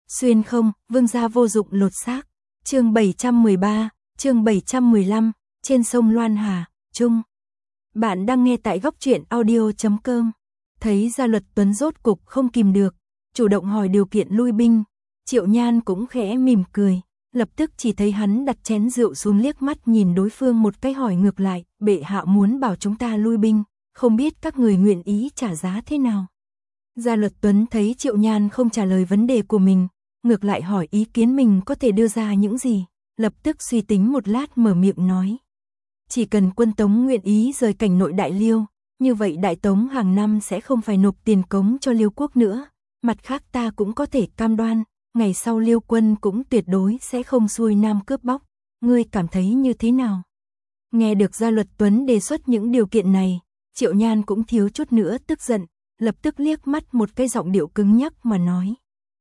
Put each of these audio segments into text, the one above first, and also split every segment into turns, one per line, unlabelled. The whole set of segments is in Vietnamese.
Xuyên không, vương gia vô dụng lột xác. Chương 713, chương 715, trên sông Loan Hà, Trung. Bạn đang nghe tại góc truyện audio.com. Thấy Gia Luật Tuấn rốt cục không kìm được, chủ động hỏi điều kiện lui binh. Triệu Nhan cũng khẽ mỉm cười, lập tức chỉ thấy hắn đặt chén rượu xuống liếc mắt nhìn đối phương một cái hỏi ngược lại, bệ hạ muốn bảo chúng ta lui binh, không biết các người nguyện ý trả giá thế nào. Gia Luật Tuấn thấy Triệu Nhan không trả lời vấn đề của mình, ngược lại hỏi ý kiến mình có thể đưa ra những gì, lập tức suy tính một lát mở miệng nói. Chỉ cần quân Tống nguyện ý rời cảnh nội Đại Liêu, như vậy Đại Tống hàng năm sẽ không phải nộp tiền cống cho Liêu quốc nữa, mặt khác ta cũng có thể cam đoan, ngày sau Liêu quân cũng tuyệt đối sẽ không xuôi nam cướp bóc, ngươi cảm thấy như thế nào? Nghe được Gia Luật Tuấn đề xuất những điều kiện này, Triệu Nhan cũng thiếu chút nữa tức giận, lập tức liếc mắt một cái giọng điệu cứng nhắc mà nói.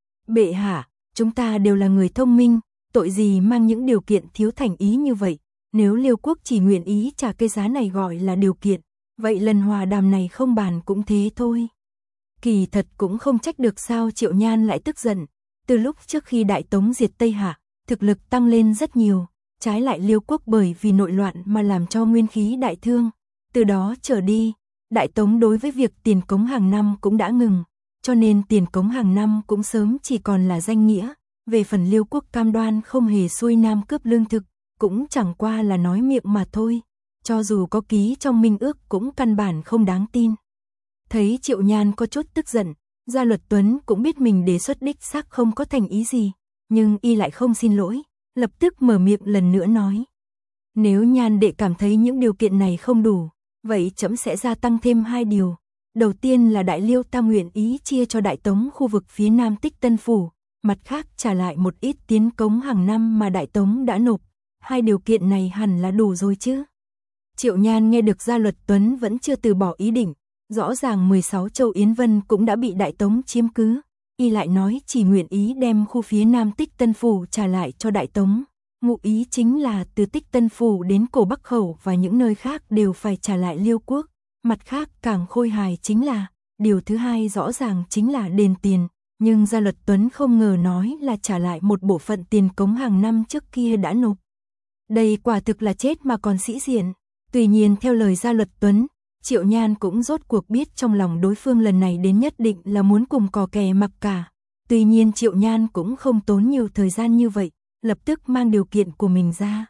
Bệ hạ, chúng ta đều là người thông minh, tội gì mang những điều kiện thiếu thành ý như vậy, nếu Liêu quốc chỉ nguyện ý trả cái giá này gọi là điều kiện, vậy lần hòa đàm này không bàn cũng thế thôi. Kỳ thật cũng không trách được sao Triệu Nhan lại tức giận, từ lúc trước khi Đại Tống diệt Tây Hạ, thực lực tăng lên rất nhiều, trái lại Liêu quốc bởi vì nội loạn mà làm cho nguyên khí đại thương, từ đó trở đi, Đại Tống đối với việc tiền cống hàng năm cũng đã ngừng, cho nên tiền cống hàng năm cũng sớm chỉ còn là danh nghĩa, về phần Liêu quốc cam đoan không hề xuôi nam cướp lương thực, cũng chẳng qua là nói miệng mà thôi, cho dù có ký trong minh ước cũng căn bản không đáng tin. Thấy Triệu Nhan có chút tức giận, Gia Luật Tuấn cũng biết mình đề xuất đích xác không có thành ý gì, nhưng y lại không xin lỗi, lập tức mở miệng lần nữa nói. Nếu Nhan đệ cảm thấy những điều kiện này không đủ, vậy trẫm sẽ gia tăng thêm 2 điều. Đầu tiên là Đại Liêu ta nguyện ý chia cho Đại Tống khu vực phía Nam Tích Tân Phủ, mặt khác trả lại một ít tiến cống hàng năm mà Đại Tống đã nộp. 2 điều kiện này hẳn là đủ rồi chứ. Triệu Nhan nghe được Gia Luật Tuấn vẫn chưa từ bỏ ý định, rõ ràng 16 châu Yến Vân cũng đã bị Đại Tống chiếm cứ, y lại nói chỉ nguyện ý đem khu phía Nam Tích Tân Phủ trả lại cho Đại Tống. Ngụ ý chính là từ Tích Tân Phủ đến Cổ Bắc Khẩu và những nơi khác đều phải trả lại Liêu quốc. Mặt khác càng khôi hài chính là, điều thứ hai rõ ràng chính là đền tiền, nhưng Gia Luật Tuấn không ngờ nói là trả lại một bộ phận tiền cống hàng năm trước kia đã nộp. Đây quả thực là chết mà còn sĩ diện. Tuy nhiên theo lời Gia Luật Tuấn, Triệu Nhan cũng rốt cuộc biết trong lòng đối phương lần này đến nhất định là muốn cùng cò kè mặc cả. Tuy nhiên Triệu Nhan cũng không tốn nhiều thời gian như vậy, lập tức mang điều kiện của mình ra.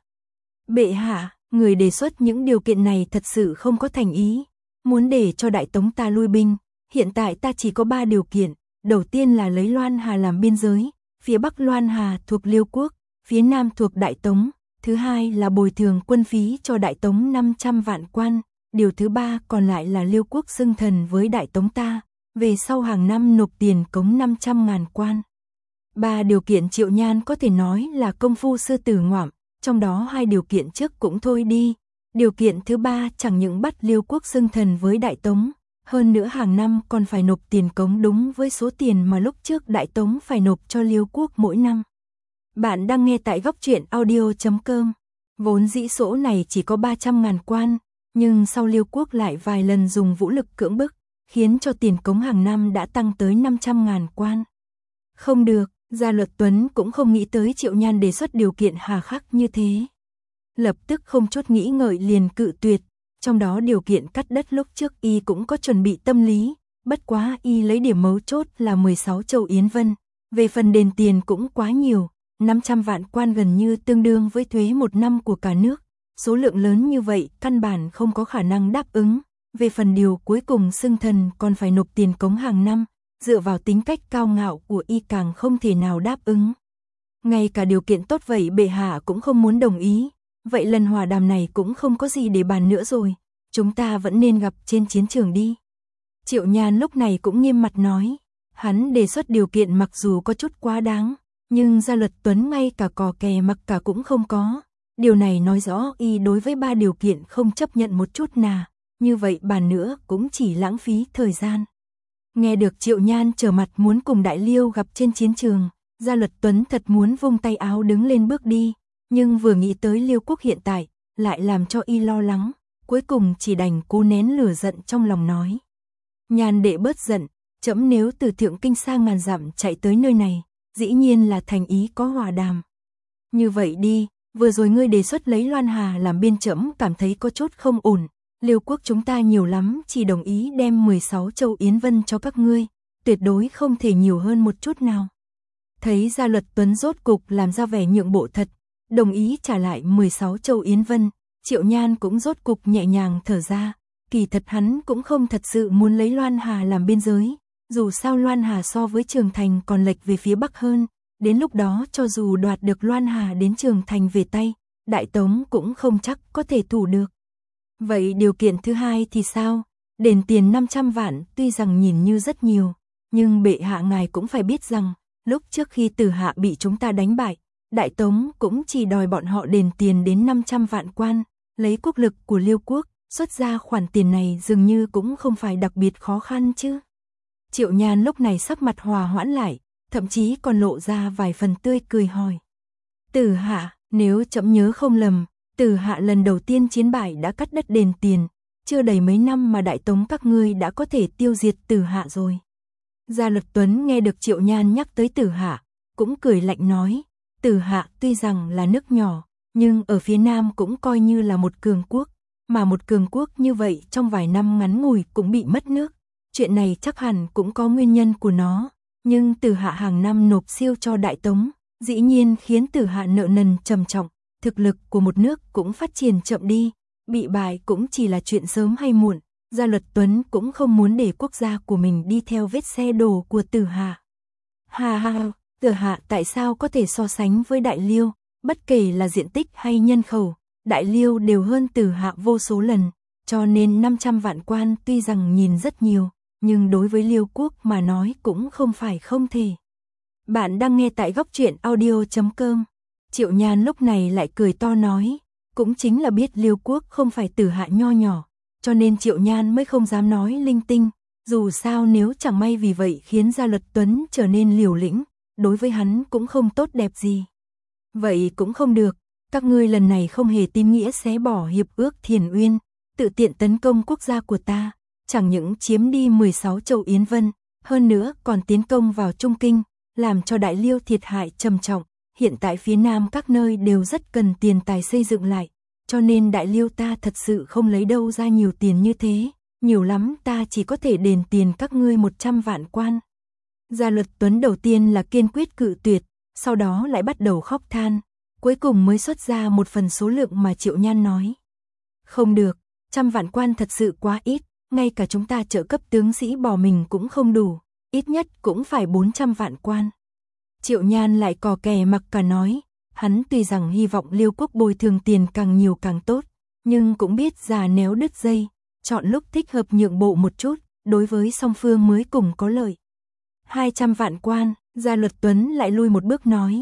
Bệ hạ, người đề xuất những điều kiện này thật sự không có thành ý. Muốn để cho Đại Tống ta lui binh, hiện tại ta chỉ có 3 điều kiện. Đầu tiên là lấy Loan Hà làm biên giới, phía Bắc Loan Hà thuộc Liêu quốc, phía Nam thuộc Đại Tống. Thứ hai là bồi thường quân phí cho Đại Tống 500 vạn quan. Điều thứ ba còn lại là Liêu quốc xưng thần với Đại Tống ta, về sau hàng năm nộp tiền cống 500.000 quan. 3 điều kiện Triệu Nhan có thể nói là công phu sư tử ngoạm, trong đó 2 điều kiện trước cũng thôi đi. Điều kiện thứ 3 chẳng những bắt Liêu quốc xưng thần với Đại Tống, hơn nữa hàng năm còn phải nộp tiền cống đúng với số tiền mà lúc trước Đại Tống phải nộp cho Liêu quốc mỗi năm. Bạn đang nghe tại góc truyện audio.com. Vốn dĩ số này chỉ có 300.000 quan, nhưng sau Liêu quốc lại vài lần dùng vũ lực cưỡng bức, khiến cho tiền cống hàng năm đã tăng tới 500.000 quan. Không được, Gia Luật Tuấn cũng không nghĩ tới Triệu Nhan đề xuất điều kiện hà khắc như thế. Lập tức không chút nghĩ ngợi liền cự tuyệt, trong đó điều kiện cắt đất lúc trước y cũng có chuẩn bị tâm lý, bất quá y lấy điểm mấu chốt là 16 châu Yến Vân, về phần đền tiền cũng quá nhiều, 500 vạn quan gần như tương đương với thuế 1 năm của cả nước, số lượng lớn như vậy căn bản không có khả năng đáp ứng, về phần điều cuối cùng xưng thần còn phải nộp tiền cống hàng năm, dựa vào tính cách cao ngạo của y càng không thể nào đáp ứng. Ngay cả điều kiện tốt vậy bệ hạ cũng không muốn đồng ý. Vậy lần hòa đàm này cũng không có gì để bàn nữa rồi, chúng ta vẫn nên gặp trên chiến trường đi. Triệu Nhan lúc này cũng nghiêm mặt nói, hắn đề xuất điều kiện mặc dù có chút quá đáng, nhưng Gia Luật Tuấn ngay cả cò kè mặc cả cũng không có. Điều này nói rõ y đối với 3 điều kiện không chấp nhận một chút nào, như vậy bàn nữa cũng chỉ lãng phí thời gian. Nghe được Triệu Nhan trở mặt muốn cùng Đại Liêu gặp trên chiến trường, Gia Luật Tuấn thật muốn vung tay áo đứng lên bước đi. Nhưng vừa nghĩ tới Liêu quốc hiện tại, lại làm cho y lo lắng, cuối cùng chỉ đành cố nén lửa giận trong lòng nói. Nhan đệ bớt giận, trẫm nếu từ Thượng Kinh xa ngàn dặm chạy tới nơi này, dĩ nhiên là thành ý có hòa đàm. Như vậy đi, vừa rồi ngươi đề xuất lấy Loan Hà làm biên trẫm cảm thấy có chút không ổn. Liêu quốc chúng ta nhiều lắm, chỉ đồng ý đem 16 châu Yến Vân cho các ngươi, tuyệt đối không thể nhiều hơn một chút nào. Thấy Gia Luật Tuấn rốt cục làm ra vẻ nhượng bộ thật, đồng ý trả lại 16 châu Yến Vân, Triệu Nhan cũng rốt cục nhẹ nhàng thở ra, kỳ thật hắn cũng không thật sự muốn lấy Loan Hà làm biên giới, dù sao Loan Hà so với Trường Thành còn lệch về phía bắc hơn, đến lúc đó cho dù đoạt được Loan Hà đến Trường Thành về tay, Đại Tống cũng không chắc có thể thủ được. Vậy điều kiện thứ hai thì sao? Đền tiền 500 vạn tuy rằng nhìn như rất nhiều, nhưng bệ hạ ngài cũng phải biết rằng, lúc trước khi Tử Hạ bị chúng ta đánh bại, Đại Tống cũng chỉ đòi bọn họ đền tiền đến 500 vạn quan, lấy quốc lực của Liêu quốc, xuất ra khoản tiền này dường như cũng không phải đặc biệt khó khăn chứ. Triệu Nhan lúc này sắc mặt hòa hoãn lại, thậm chí còn lộ ra vài phần tươi cười hỏi. Tử Hạ, nếu trẫm nhớ không lầm, Tử Hạ lần đầu tiên chiến bại đã cắt đất đền tiền, chưa đầy mấy năm mà Đại Tống các ngươi đã có thể tiêu diệt Tử Hạ rồi. Gia Luật Tuấn nghe được Triệu Nhan nhắc tới Tử Hạ, cũng cười lạnh nói, Tử Hạ tuy rằng là nước nhỏ, nhưng ở phía Nam cũng coi như là một cường quốc, mà một cường quốc như vậy trong vài năm ngắn ngủi cũng bị mất nước. Chuyện này chắc hẳn cũng có nguyên nhân của nó, nhưng Tử Hạ hàng năm nộp siêu cho Đại Tống, dĩ nhiên khiến Tử Hạ nợ nần trầm trọng, thực lực của một nước cũng phát triển chậm đi, bị bại cũng chỉ là chuyện sớm hay muộn. Gia Luật Tuấn cũng không muốn để quốc gia của mình đi theo vết xe đổ của Tử Hạ. Tử Hạ tại sao có thể so sánh với Đại Liêu, bất kể là diện tích hay nhân khẩu, Đại Liêu đều hơn Tử Hạ vô số lần, cho nên 500 vạn quan tuy rằng nhìn rất nhiều, nhưng đối với Liêu quốc mà nói cũng không phải không thể. Bạn đang nghe tại góc truyện audio.com. Triệu Nhan lúc này lại cười to nói, cũng chính là biết Liêu quốc không phải Tử Hạ nho nhỏ, cho nên Triệu Nhan mới không dám nói linh tinh, dù sao nếu chẳng may vì vậy khiến Gia Luật Tuấn trở nên liều lĩnh, đối với hắn cũng không tốt đẹp gì. Vậy cũng không được, các ngươi lần này không hề tín nghĩa xé bỏ hiệp ước Thiền Uyên, tự tiện tấn công quốc gia của ta, chẳng những chiếm đi 16 châu Yến Vân, hơn nữa còn tiến công vào Trung Kinh, làm cho Đại Liêu thiệt hại trầm trọng, hiện tại phía Nam các nơi đều rất cần tiền tài xây dựng lại, cho nên Đại Liêu ta thật sự không lấy đâu ra nhiều tiền như thế, nhiều lắm ta chỉ có thể đền tiền các ngươi 100 vạn quan. Gia Luật Tuấn đầu tiên là kiên quyết cự tuyệt, sau đó lại bắt đầu khóc than, cuối cùng mới xuất ra một phần số lượng mà Triệu Nhan nói. Không được, 100 vạn quan thật sự quá ít, ngay cả chúng ta trợ cấp tướng sĩ bỏ mình cũng không đủ, ít nhất cũng phải 400 vạn quan. Triệu Nhan lại cò kè mặc cả nói, hắn tuy rằng hy vọng Liêu quốc bồi thường tiền càng nhiều càng tốt, nhưng cũng biết già nếu đứt dây, chọn lúc thích hợp nhượng bộ một chút, đối với song phương mới cùng có lợi. 200 vạn quan, Gia Luật Tuấn lại lui một bước nói,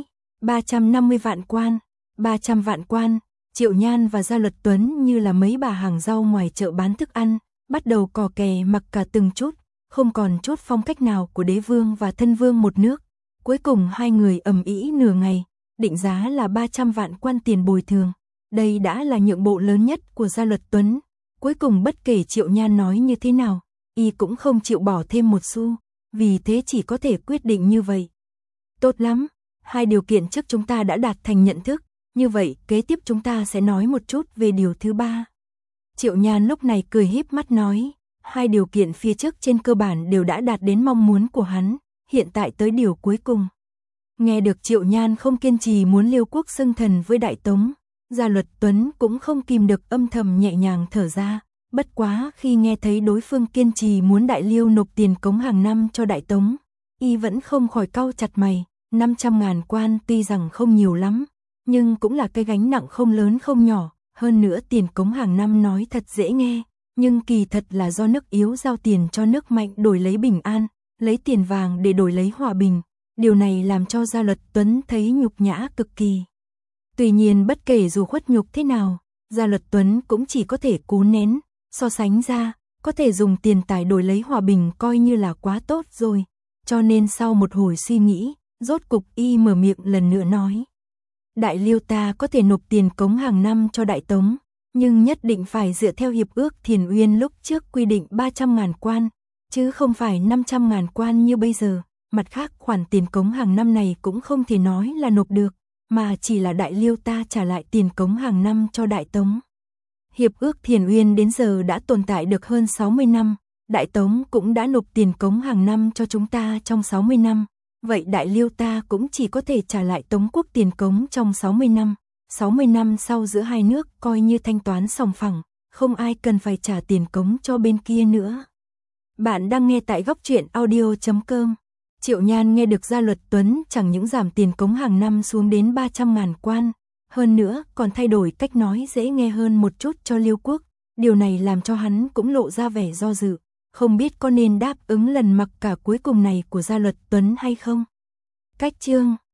350 vạn quan, 300 vạn quan, Triệu Nhan và Gia Luật Tuấn như là mấy bà hàng rau ngoài chợ bán thức ăn, bắt đầu cò kè mặc cả từng chút, không còn chút phong cách nào của đế vương và thân vương một nước. Cuối cùng hai người ầm ĩ nửa ngày, định giá là 300 vạn quan tiền bồi thường. Đây đã là nhượng bộ lớn nhất của Gia Luật Tuấn. Cuối cùng bất kể Triệu Nhan nói như thế nào, y cũng không chịu bỏ thêm một xu, vì thế chỉ có thể quyết định như vậy. Tốt lắm, hai điều kiện trước chúng ta đã đạt thành nhận thức, như vậy kế tiếp chúng ta sẽ nói một chút về điều thứ ba. Triệu Nhan lúc này cười híp mắt nói, hai điều kiện phía trước trên cơ bản đều đã đạt đến mong muốn của hắn, hiện tại tới điều cuối cùng. Nghe được Triệu Nhan không kiên trì muốn Liêu quốc xưng thần với Đại Tống, Gia Luật Tuấn cũng không kìm được âm thầm nhẹ nhàng thở ra, bất quá khi nghe thấy đối phương kiên trì muốn Đại Liêu nộp tiền cống hàng năm cho Đại Tống, y vẫn không khỏi cau chặt mày, 500.000 quan tuy rằng không nhiều lắm, nhưng cũng là cái gánh nặng không lớn không nhỏ, hơn nữa tiền cống hàng năm nói thật dễ nghe, nhưng kỳ thật là do nước yếu giao tiền cho nước mạnh đổi lấy bình an, lấy tiền vàng để đổi lấy hòa bình, điều này làm cho Gia Luật Tuấn thấy nhục nhã cực kỳ. Tuy nhiên bất kể dù khuất nhục thế nào, Gia Luật Tuấn cũng chỉ có thể cố nén, so sánh ra, có thể dùng tiền tài đổi lấy hòa bình coi như là quá tốt rồi, cho nên sau một hồi suy nghĩ, rốt cục y mở miệng lần nữa nói. Đại Liêu ta có thể nộp tiền cống hàng năm cho Đại Tống, nhưng nhất định phải dựa theo hiệp ước Thiền Uyên lúc trước quy định 300.000 quan, chứ không phải 500.000 quan như bây giờ, mặt khác khoản tiền cống hàng năm này cũng không thể nói là nộp được, mà chỉ là Đại Liêu ta trả lại tiền cống hàng năm cho Đại Tống. Hiệp ước Thiền Uyên đến giờ đã tồn tại được hơn 60 năm, Đại Tống cũng đã nộp tiền cống hàng năm cho chúng ta trong 60 năm, vậy Đại Liêu ta cũng chỉ có thể trả lại Tống quốc tiền cống trong 60 năm. 60 năm sau giữa hai nước coi như thanh toán sòng phẳng, không ai cần phải trả tiền cống cho bên kia nữa. Bạn đang nghe tại góc truyện audio.com. Triệu Nhan nghe được Gia Luật Tuấn chẳng những giảm tiền cống hàng năm xuống đến 300.000 quan, hơn nữa còn thay đổi cách nói dễ nghe hơn một chút cho Liêu quốc, điều này làm cho hắn cũng lộ ra vẻ do dự, không biết có nên đáp ứng lần mặc cả cuối cùng này của Gia Luật Tuấn hay không. Cách chương